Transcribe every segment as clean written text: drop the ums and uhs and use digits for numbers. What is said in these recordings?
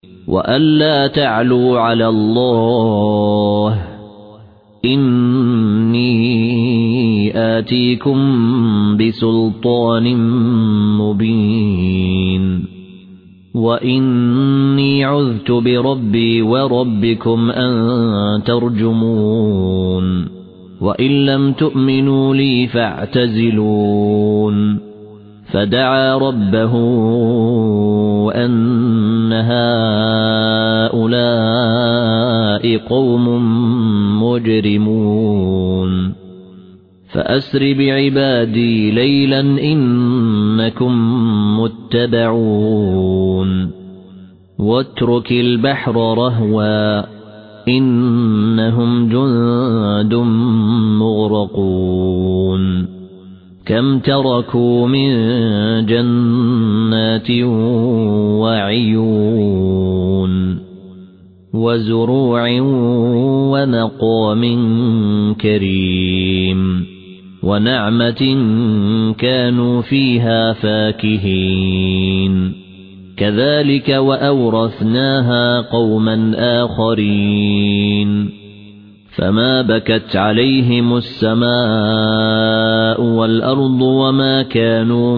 وألا تعلوا على الله إني آتيكم بسلطان مبين وإني عذت بربي وربكم أن ترجمون وإن لم تؤمنوا لي فاعتزلون فدعا ربه أن هؤلاء قوم مجرمون فأسر بعبادي ليلا إنكم متبعون واترك البحر رهوا إنهم جند مغرقون كم تركوا من جنات وعيون وزروع ومقام كريم ونعمة كانوا فيها فاكهين كذلك وأورثناها قوما آخرين فما بكت عليهم السماء والأرض وما كانوا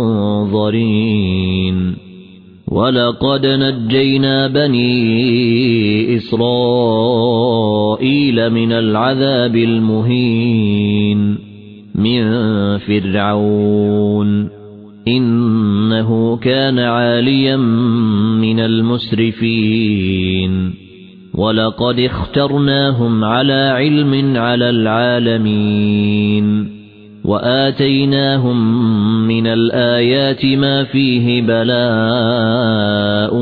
منظرين ولقد نجينا بني إسرائيل من العذاب المهين من فرعون إنه كان عاليا من المسرفين ولقد اخترناهم على علم على العالمين وآتيناهم من الآيات ما فيه بلاء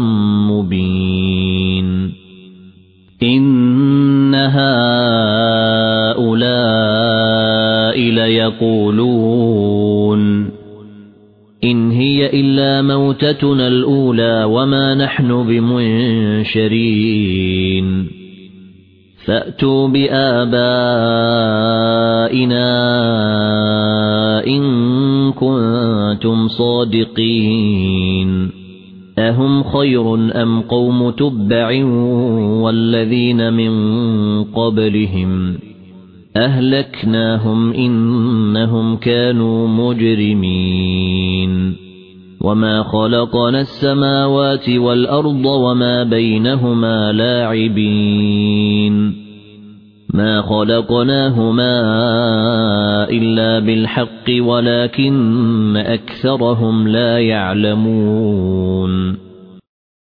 مبين إن هؤلاء ليقولون إن هي إلا موتتنا الأولى وما نحن بمنشرين فأتوا بآبائنا إن كنتم صادقين أهم خير أم قوم تبع والذين من قبلهم أهلكناهم إنهم كانوا مجرمين وما خلقنا السماوات والأرض وما بينهما لاعبين ما خلقناهما إلا بالحق ولكن أكثرهم لا يعلمون